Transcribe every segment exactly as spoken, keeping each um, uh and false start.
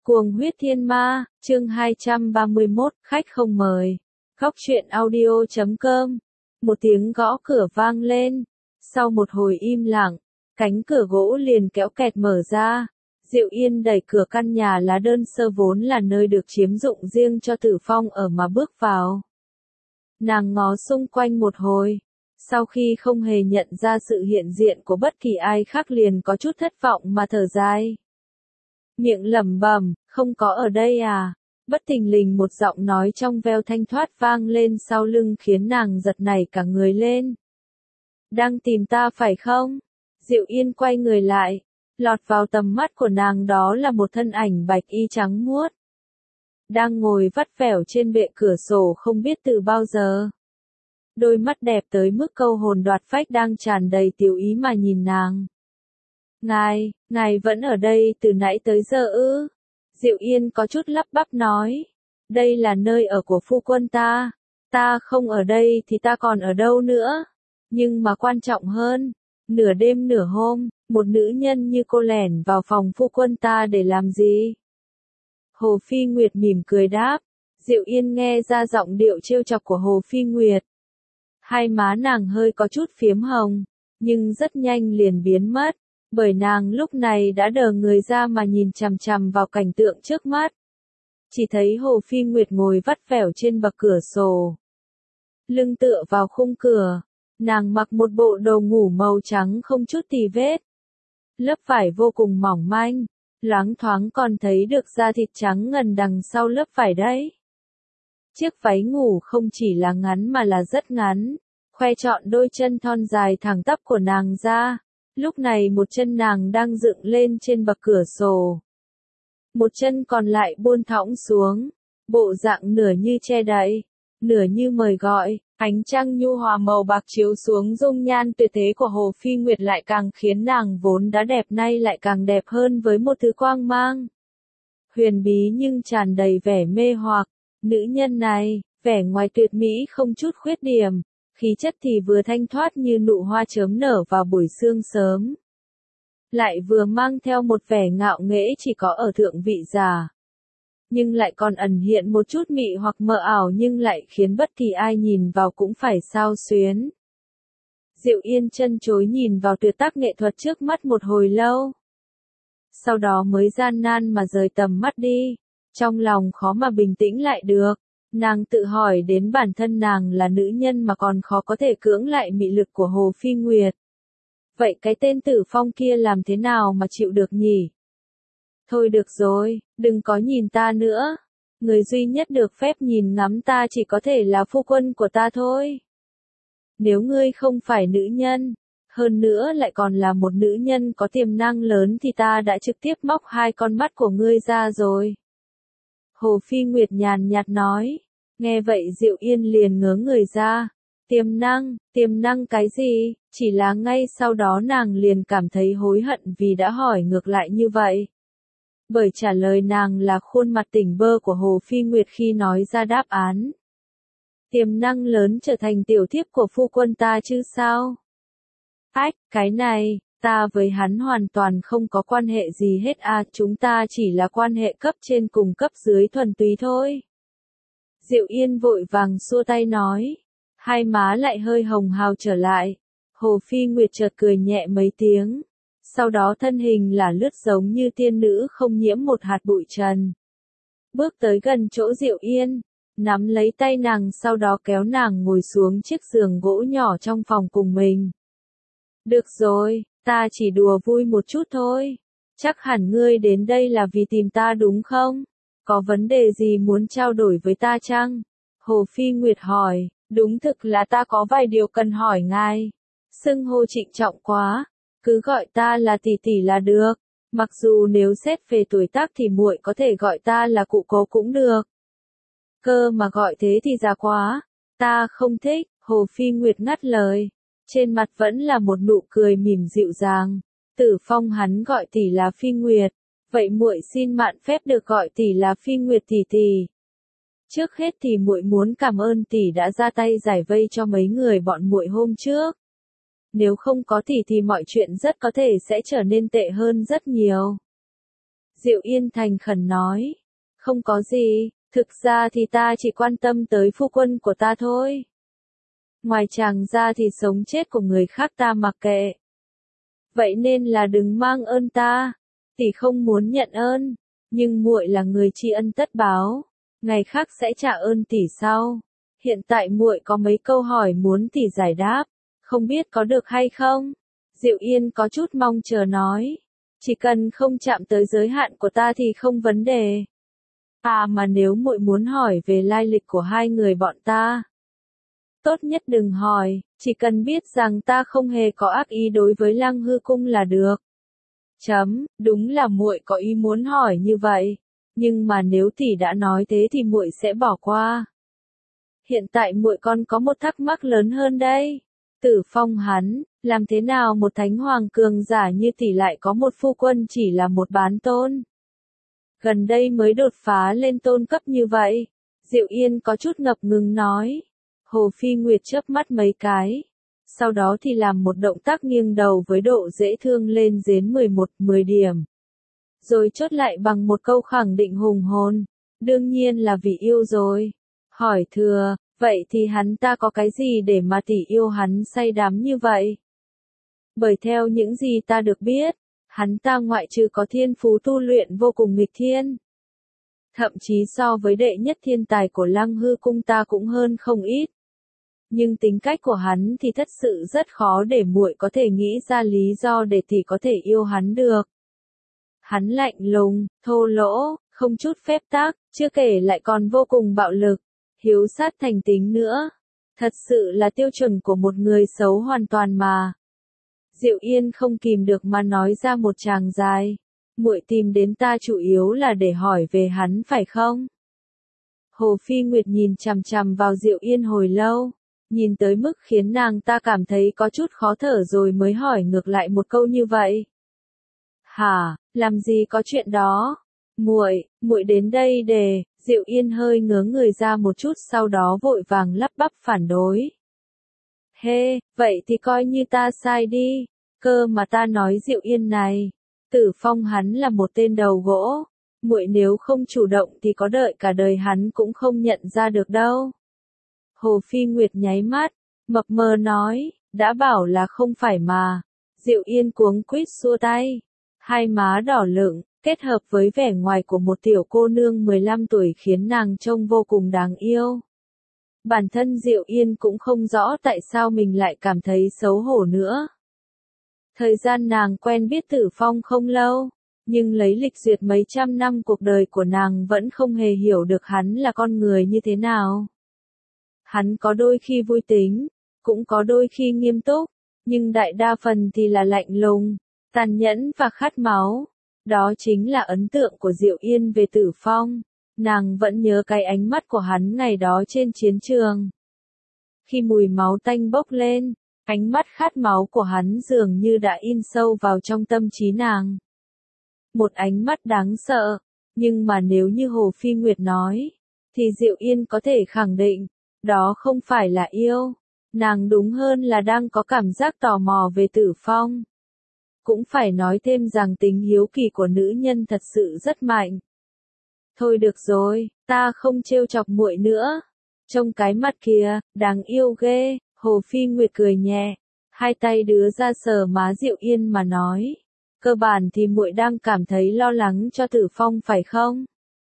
Cuồng huyết thiên ma, chương hai trăm ba mươi mốt, khách không mời. Góc truyện audio chấm com. Một tiếng gõ cửa vang lên. Sau một hồi im lặng, cánh cửa gỗ liền kéo kẹt mở ra. Diệu Yên đẩy cửa căn nhà lá đơn sơ vốn là nơi được chiếm dụng riêng cho Tử Phong ở mà bước vào. Nàng ngó xung quanh một hồi. Sau khi không hề nhận ra sự hiện diện của bất kỳ ai khác liền có chút thất vọng mà thở dài. Miệng lẩm bẩm, không có ở đây à? Bất thình lình một giọng nói trong veo thanh thoát vang lên sau lưng khiến nàng giật nảy cả người lên. Đang tìm ta phải không? Diệu Yên quay người lại, lọt vào tầm mắt của nàng đó là một thân ảnh bạch y trắng muốt. Đang ngồi vắt vẻo trên bệ cửa sổ không biết từ bao giờ. Đôi mắt đẹp tới mức câu hồn đoạt phách đang tràn đầy tiểu ý mà nhìn nàng. Ngài, ngài vẫn ở đây từ nãy tới giờ ư? Diệu Yên có chút lắp bắp nói. Đây là nơi ở của phu quân ta. Ta không ở đây thì ta còn ở đâu nữa? Nhưng mà quan trọng hơn, nửa đêm nửa hôm, một nữ nhân như cô lẻn vào phòng phu quân ta để làm gì? Hồ Phi Nguyệt mỉm cười đáp. Diệu Yên nghe ra giọng điệu trêu chọc của Hồ Phi Nguyệt. Hai má nàng hơi có chút phiếm hồng, nhưng rất nhanh liền biến mất. Bởi nàng lúc này đã đờ người ra mà nhìn chằm chằm vào cảnh tượng trước mắt. Chỉ thấy Hồ Phi Nguyệt ngồi vắt vẻo trên bậc cửa sổ. Lưng tựa vào khung cửa, nàng mặc một bộ đồ ngủ màu trắng không chút tì vết. Lớp vải vô cùng mỏng manh, loáng thoáng còn thấy được da thịt trắng ngần đằng sau lớp vải đấy. Chiếc váy ngủ không chỉ là ngắn mà là rất ngắn, khoe trọn đôi chân thon dài thẳng tắp của nàng ra. Lúc này một chân nàng đang dựng lên trên bậc cửa sổ. Một chân còn lại buông thõng xuống, bộ dạng nửa như che đậy, nửa như mời gọi, ánh trăng nhu hòa màu bạc chiếu xuống dung nhan tuyệt thế của Hồ Phi Nguyệt lại càng khiến nàng vốn đã đẹp nay lại càng đẹp hơn với một thứ quang mang. Huyền bí nhưng tràn đầy vẻ mê hoặc, nữ nhân này, vẻ ngoài tuyệt mỹ không chút khuyết điểm. Khí chất thì vừa thanh thoát như nụ hoa chớm nở vào buổi sương sớm. Lại vừa mang theo một vẻ ngạo nghễ chỉ có ở thượng vị giả. Nhưng lại còn ẩn hiện một chút mị hoặc mờ ảo nhưng lại khiến bất kỳ ai nhìn vào cũng phải xao xuyến. Diệu Yên chân chối nhìn vào tuyệt tác nghệ thuật trước mắt một hồi lâu. Sau đó mới gian nan mà rời tầm mắt đi, trong lòng khó mà bình tĩnh lại được. Nàng tự hỏi đến bản thân nàng là nữ nhân mà còn khó có thể cưỡng lại mị lực của Hồ Phi Nguyệt. Vậy cái tên Tử Phong kia làm thế nào mà chịu được nhỉ? Thôi được rồi, đừng có nhìn ta nữa. Người duy nhất được phép nhìn ngắm ta chỉ có thể là phu quân của ta thôi. Nếu ngươi không phải nữ nhân, hơn nữa lại còn là một nữ nhân có tiềm năng lớn thì ta đã trực tiếp móc hai con mắt của ngươi ra rồi. Hồ Phi Nguyệt nhàn nhạt nói. Nghe vậy Diệu Yên liền ngớ người ra. Tiềm năng, tiềm năng cái gì? Chỉ là ngay sau đó nàng liền cảm thấy hối hận vì đã hỏi ngược lại như vậy. Bởi trả lời nàng là khuôn mặt tỉnh bơ của Hồ Phi Nguyệt khi nói ra đáp án. Tiềm năng lớn trở thành tiểu thiếp của phu quân ta chứ sao? Ách, cái này, ta với hắn hoàn toàn không có quan hệ gì hết à, chúng ta chỉ là quan hệ cấp trên cùng cấp dưới thuần túy thôi. Diệu Yên vội vàng xua tay nói. Hai má lại hơi hồng hào trở lại. Hồ Phi Nguyệt chợt cười nhẹ mấy tiếng. Sau đó thân hình là lướt giống như tiên nữ không nhiễm một hạt bụi trần. Bước tới gần chỗ Diệu Yên. Nắm lấy tay nàng sau đó kéo nàng ngồi xuống chiếc giường gỗ nhỏ trong phòng cùng mình. Được rồi, ta chỉ đùa vui một chút thôi. Chắc hẳn ngươi đến đây là vì tìm ta đúng không? Có vấn đề gì muốn trao đổi với ta chăng? Hồ Phi Nguyệt hỏi, đúng thực là ta có vài điều cần hỏi ngài. Xưng hô trịnh trọng quá, cứ gọi ta là tỷ tỷ là được. Mặc dù nếu xét về tuổi tác thì muội có thể gọi ta là cụ cố cũng được. Cơ mà gọi thế thì già quá, ta không thích. Hồ Phi Nguyệt ngắt lời, trên mặt vẫn là một nụ cười mỉm dịu dàng. Tử Phong hắn gọi tỷ là Phi Nguyệt. Vậy muội xin mạn phép được gọi tỷ là Phi Nguyệt tỷ tỷ. Trước hết thì muội muốn cảm ơn tỷ đã ra tay giải vây cho mấy người bọn muội hôm trước. Nếu không có tỷ thì mọi chuyện rất có thể sẽ trở nên tệ hơn rất nhiều. Diệu Yên thành khẩn nói. Không có gì, thực ra thì ta chỉ quan tâm tới phu quân của ta thôi. Ngoài chàng ra thì sống chết của người khác ta mặc kệ. Vậy nên là đừng mang ơn ta, tỷ không muốn nhận ơn, nhưng muội là người tri ân tất báo, ngày khác sẽ trả ơn tỷ sau. Hiện tại muội có mấy câu hỏi muốn tỷ giải đáp, không biết có được hay không? Diệu Yên có chút mong chờ nói, chỉ cần không chạm tới giới hạn của ta thì không vấn đề. À mà nếu muội muốn hỏi về lai lịch của hai người bọn ta, tốt nhất đừng hỏi, chỉ cần biết rằng ta không hề có ác ý đối với Lăng Hư Cung là được. Chấm, đúng là muội có ý muốn hỏi như vậy, nhưng mà nếu tỷ đã nói thế thì muội sẽ bỏ qua. Hiện tại muội còn có một thắc mắc lớn hơn đây. Tử Phong hắn, làm thế nào một thánh hoàng cường giả như tỷ lại có một phu quân chỉ là một bán tôn? Gần đây mới đột phá lên tôn cấp như vậy. Diệu Yên có chút ngập ngừng nói. Hồ Phi Nguyệt chớp mắt mấy cái. Sau đó thì làm một động tác nghiêng đầu với độ dễ thương lên đến mười một mười điểm. Rồi chốt lại bằng một câu khẳng định hùng hồn. Đương nhiên là vì yêu rồi. Hỏi thừa, vậy thì hắn ta có cái gì để mà tỷ yêu hắn say đắm như vậy? Bởi theo những gì ta được biết, hắn ta ngoại trừ có thiên phú tu luyện vô cùng nghịch thiên. Thậm chí so với đệ nhất thiên tài của Lăng Hư Cung ta cũng hơn không ít. Nhưng tính cách của hắn thì thật sự rất khó để muội có thể nghĩ ra lý do để tỷ có thể yêu hắn được. Hắn lạnh lùng, thô lỗ, không chút phép tắc, chưa kể lại còn vô cùng bạo lực, hiếu sát thành tính nữa. Thật sự là tiêu chuẩn của một người xấu hoàn toàn mà. Diệu Yên không kìm được mà nói ra một tràng dài. Muội tìm đến ta chủ yếu là để hỏi về hắn phải không? Hồ Phi Nguyệt nhìn chằm chằm vào Diệu Yên hồi lâu, nhìn tới mức khiến nàng ta cảm thấy có chút khó thở rồi mới hỏi ngược lại một câu như vậy. Hả, làm gì có chuyện đó? Muội, muội đến đây để, Diệu Yên hơi ngớ người ra một chút sau đó vội vàng lắp bắp phản đối. Hê, hey, vậy thì coi như ta sai đi, cơ mà ta nói Diệu Yên này, Tử Phong hắn là một tên đầu gỗ, muội nếu không chủ động thì có đợi cả đời hắn cũng không nhận ra được đâu. Hồ Phi Nguyệt nháy mắt, mập mờ nói, đã bảo là không phải mà. Diệu Yên cuống quýt xua tay, hai má đỏ lựng, kết hợp với vẻ ngoài của một tiểu cô nương mười lăm tuổi khiến nàng trông vô cùng đáng yêu. Bản thân Diệu Yên cũng không rõ tại sao mình lại cảm thấy xấu hổ nữa. Thời gian nàng quen biết Tử Phong không lâu, nhưng lấy lịch duyệt mấy trăm năm cuộc đời của nàng vẫn không hề hiểu được hắn là con người như thế nào. Hắn có đôi khi vui tính, cũng có đôi khi nghiêm túc, nhưng đại đa phần thì là lạnh lùng, tàn nhẫn và khát máu. Đó chính là ấn tượng của Diệu Yên về Tử Phong. Nàng vẫn nhớ cái ánh mắt của hắn ngày đó trên chiến trường. Khi mùi máu tanh bốc lên, ánh mắt khát máu của hắn dường như đã in sâu vào trong tâm trí nàng. Một ánh mắt đáng sợ, nhưng mà nếu như Hồ Phi Nguyệt nói, thì Diệu Yên có thể khẳng định, đó không phải là yêu, nàng đúng hơn là đang có cảm giác tò mò về Tử Phong. Cũng phải nói thêm rằng tính hiếu kỳ của nữ nhân thật sự rất mạnh. Thôi được rồi, ta không trêu chọc muội nữa. Trông cái mặt kìa, đáng yêu ghê, Hồ Phi Nguyệt cười nhẹ, hai tay đưa ra sờ má Diệu Yên mà nói. Cơ bản thì muội đang cảm thấy lo lắng cho Tử Phong phải không?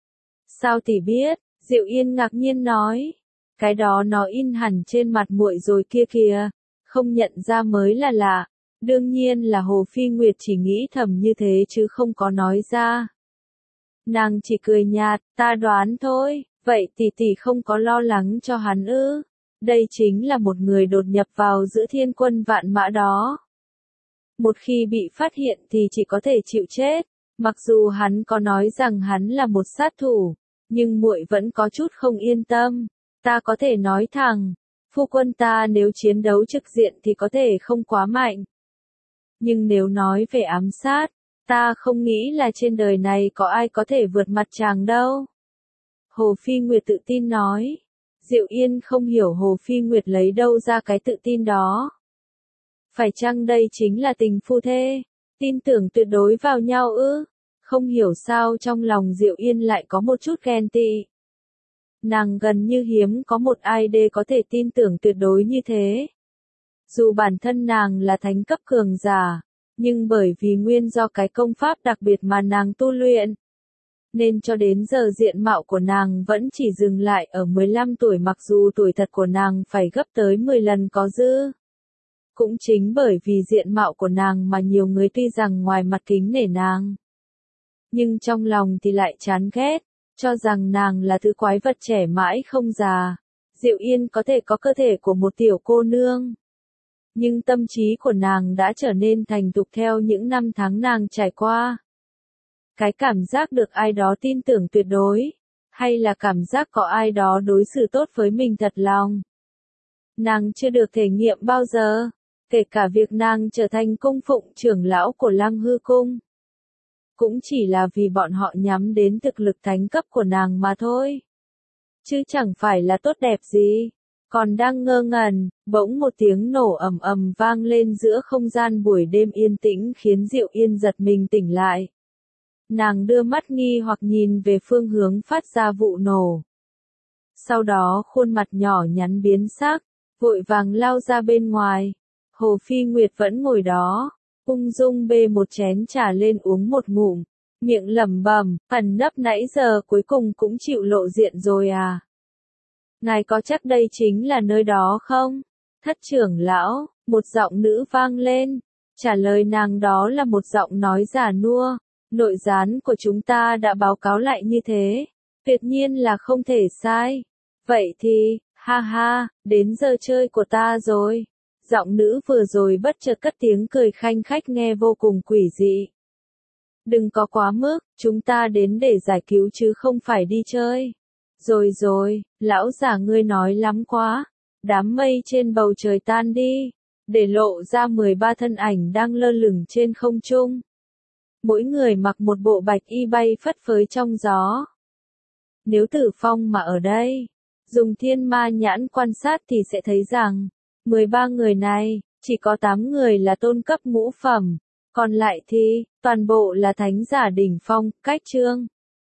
Sao tỷ biết? Diệu Yên ngạc nhiên nói. Cái đó nó in hẳn trên mặt muội rồi kia kìa, không nhận ra mới là lạ. Đương nhiên là Hồ Phi Nguyệt chỉ nghĩ thầm như thế chứ không có nói ra. Nàng chỉ cười nhạt, ta đoán thôi, vậy tỷ tỷ không có lo lắng cho hắn ư? Đây chính là một người đột nhập vào giữa thiên quân vạn mã đó. Một khi bị phát hiện thì chỉ có thể chịu chết, mặc dù hắn có nói rằng hắn là một sát thủ, nhưng muội vẫn có chút không yên tâm. Ta có thể nói thẳng, phu quân ta nếu chiến đấu trực diện thì có thể không quá mạnh. Nhưng nếu nói về ám sát, ta không nghĩ là trên đời này có ai có thể vượt mặt chàng đâu. Hồ Phi Nguyệt tự tin nói. Diệu Yên không hiểu Hồ Phi Nguyệt lấy đâu ra cái tự tin đó. Phải chăng đây chính là tình phu thê? Tin tưởng tuyệt đối vào nhau ư? Không hiểu sao trong lòng Diệu Yên lại có một chút ghen tị. Nàng gần như hiếm có một ai đê có thể tin tưởng tuyệt đối như thế. Dù bản thân nàng là thánh cấp cường giả, nhưng bởi vì nguyên do cái công pháp đặc biệt mà nàng tu luyện, nên cho đến giờ diện mạo của nàng vẫn chỉ dừng lại ở mười lăm tuổi, mặc dù tuổi thật của nàng phải gấp tới mười lần có dư. Cũng chính bởi vì diện mạo của nàng mà nhiều người tuy rằng ngoài mặt kính nể nàng, nhưng trong lòng thì lại chán ghét, cho rằng nàng là thứ quái vật trẻ mãi không già. Diệu Yên có thể có cơ thể của một tiểu cô nương, nhưng tâm trí của nàng đã trở nên thành thục theo những năm tháng nàng trải qua. Cái cảm giác được ai đó tin tưởng tuyệt đối, hay là cảm giác có ai đó đối xử tốt với mình thật lòng, nàng chưa được thể nghiệm bao giờ, kể cả việc nàng trở thành cung phụng trưởng lão của Lăng Hư Cung. Cũng chỉ là vì bọn họ nhắm đến thực lực thánh cấp của nàng mà thôi. Chứ chẳng phải là tốt đẹp gì. Còn đang ngơ ngẩn, bỗng một tiếng nổ ầm ầm vang lên giữa không gian buổi đêm yên tĩnh khiến Diệu Yên giật mình tỉnh lại. Nàng đưa mắt nghi hoặc nhìn về phương hướng phát ra vụ nổ. Sau đó khuôn mặt nhỏ nhắn biến sắc, vội vàng lao ra bên ngoài. Hồ Phi Nguyệt vẫn ngồi đó, ung dung bê một chén trà lên uống một ngụm, miệng lẩm bẩm, ẩn nấp nãy giờ cuối cùng cũng chịu lộ diện rồi à. Ngài có chắc đây chính là nơi đó không? Thất trưởng lão, một giọng nữ vang lên, trả lời nàng đó là một giọng nói già nua, nội gián của chúng ta đã báo cáo lại như thế, tuyệt nhiên là không thể sai. Vậy thì, ha ha, đến giờ chơi của ta rồi. Giọng nữ vừa rồi bất chợt cất tiếng cười khanh khách nghe vô cùng quỷ dị. Đừng có quá mức, chúng ta đến để giải cứu chứ không phải đi chơi. Rồi rồi, lão già ngươi nói lắm quá. Đám mây trên bầu trời tan đi, để lộ ra mười ba thân ảnh đang lơ lửng trên không trung. Mỗi người mặc một bộ bạch y bay phất phới trong gió. Nếu Tử Phong mà ở đây, dùng thiên ma nhãn quan sát thì sẽ thấy rằng, mười ba người này, chỉ có tám người là tôn cấp ngũ phẩm, còn lại thì, toàn bộ là thánh giả đỉnh phong, cách chương.